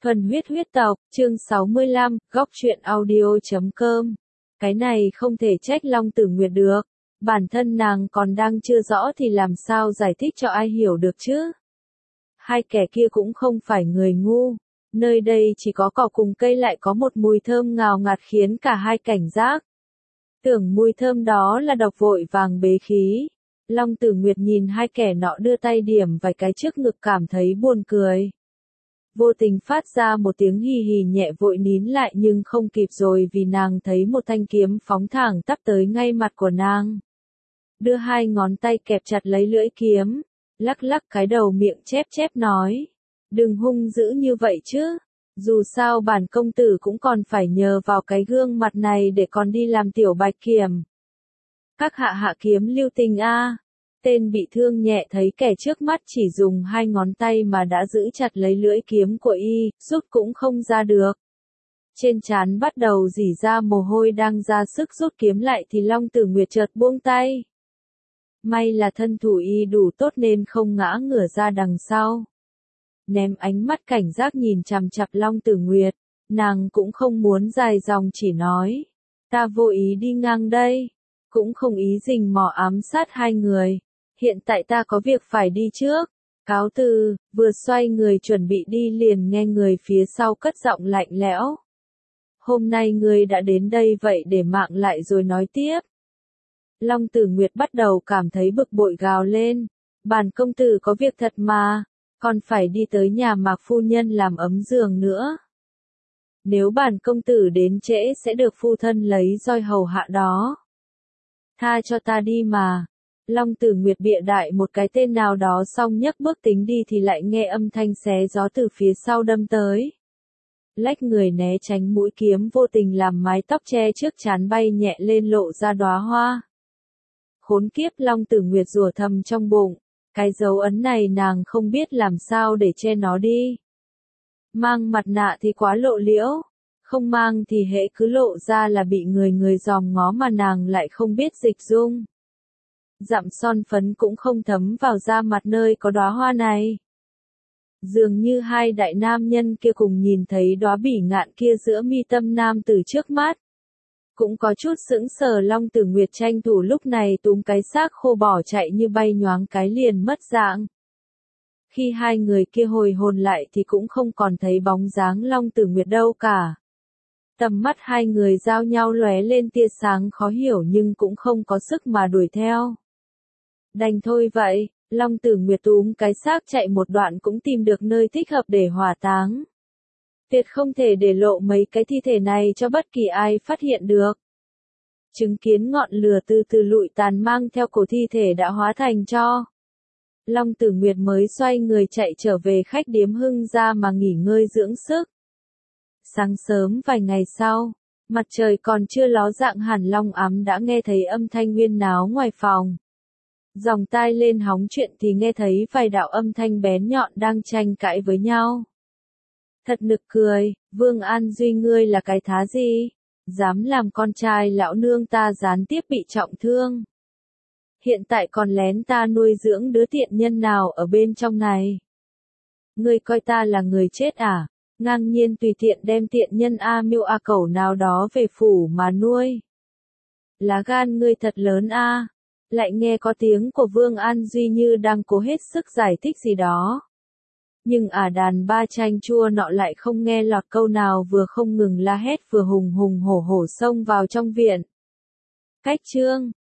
Thuần huyết huyết tộc, chương 65, góc truyện audio.com. Cái này không thể trách Long Tử Nguyệt được. Bản thân nàng còn đang chưa rõ thì làm sao giải thích cho ai hiểu được chứ. Hai kẻ kia cũng không phải người ngu. Nơi đây chỉ có cỏ cùng cây lại có một mùi thơm ngào ngạt khiến cả hai cảnh giác. Tưởng mùi thơm đó là độc vội vàng bế khí. Long Tử Nguyệt nhìn hai kẻ nọ đưa tay điểm vài cái trước ngực cảm thấy buồn cười. Vô tình phát ra một tiếng hì hì nhẹ vội nín lại nhưng không kịp rồi vì nàng thấy một thanh kiếm phóng thẳng tắp tới ngay mặt của nàng. Đưa hai ngón tay kẹp chặt lấy lưỡi kiếm, lắc lắc cái đầu miệng chép chép nói. Đừng hung dữ như vậy chứ, dù sao bản công tử cũng còn phải nhờ vào cái gương mặt này để còn đi làm tiểu bạch kiểm. Các hạ kiếm lưu tình a. Tên bị thương nhẹ thấy kẻ trước mắt chỉ dùng hai ngón tay mà đã giữ chặt lấy lưỡi kiếm của y, rút cũng không ra được. Trên trán bắt đầu rỉ ra mồ hôi đang ra sức rút kiếm lại thì Long Tử Nguyệt chợt buông tay. May là thân thủ y đủ tốt nên không ngã ngửa ra đằng sau. Ném ánh mắt cảnh giác nhìn chằm chằm Long Tử Nguyệt, nàng cũng không muốn dài dòng chỉ nói. Ta vô ý đi ngang đây, cũng không ý rình mò ám sát hai người. Hiện tại ta có việc phải đi trước. Cáo từ, vừa xoay người chuẩn bị đi liền nghe người phía sau cất giọng lạnh lẽo. Hôm nay ngươi đã đến đây vậy để mạng lại rồi nói tiếp. Long Tử Nguyệt bắt đầu cảm thấy bực bội gào lên. Bản công tử có việc thật mà, còn phải đi tới nhà Mạc phu nhân làm ấm giường nữa. Nếu bản công tử đến trễ sẽ được phu thân lấy roi hầu hạ đó. Tha cho ta đi mà. Long Tử Nguyệt bịa đại một cái tên nào đó xong nhấc bước tính đi thì lại nghe âm thanh xé gió từ phía sau đâm tới. Lách người né tránh mũi kiếm vô tình làm mái tóc che trước trán bay nhẹ lên lộ ra đóa hoa. Khốn kiếp, Long Tử Nguyệt rủa thầm trong bụng, cái dấu ấn này nàng không biết làm sao để che nó đi. Mang mặt nạ thì quá lộ liễu, không mang thì hễ cứ lộ ra là bị người dòm ngó mà nàng lại không biết dịch dung. Dặm son phấn cũng không thấm vào da mặt nơi có đóa hoa này. Dường như hai đại nam nhân kia cùng nhìn thấy đóa bỉ ngạn kia giữa mi tâm nam tử trước mắt. Cũng có chút sững sờ. Long Tử Nguyệt tranh thủ lúc này túm cái xác khô bỏ chạy như bay nhoáng cái liền mất dạng. Khi hai người kia hồi hồn lại thì cũng không còn thấy bóng dáng Long Tử Nguyệt đâu cả. Tầm mắt hai người giao nhau lóe lên tia sáng khó hiểu nhưng cũng không có sức mà đuổi theo. Đành thôi vậy, Long Tử Nguyệt túm cái xác chạy một đoạn cũng tìm được nơi thích hợp để hỏa táng. Tuyệt không thể để lộ mấy cái thi thể này cho bất kỳ ai phát hiện được. Chứng kiến ngọn lửa từ từ lụi tàn mang theo cổ thi thể đã hóa thành tro. Long Tử Nguyệt mới xoay người chạy trở về khách điếm Hưng Gia mà nghỉ ngơi dưỡng sức. Sáng sớm vài ngày sau, mặt trời còn chưa ló dạng hẳn Long Ám đã nghe thấy âm thanh huyên náo ngoài phòng. Dòng tai lên hóng chuyện thì nghe thấy vài đạo âm thanh bén nhọn đang tranh cãi với nhau. Thật nực cười, Vương An Duy ngươi là cái thá gì? Dám làm con trai lão nương ta gián tiếp bị trọng thương. Hiện tại còn lén ta nuôi dưỡng đứa tiện nhân nào ở bên trong này. Ngươi coi ta là người chết à? Ngang nhiên tùy tiện đem tiện nhân A Miêu A Cẩu nào đó về phủ mà nuôi. Lá gan ngươi thật lớn a. Lại nghe có tiếng của Vương An Duy như đang cố hết sức giải thích gì đó. Nhưng đàn ba chanh chua nọ lại không nghe lọt câu nào, vừa không ngừng la hét vừa hùng hùng hổ hổ xông vào trong viện. Cách chương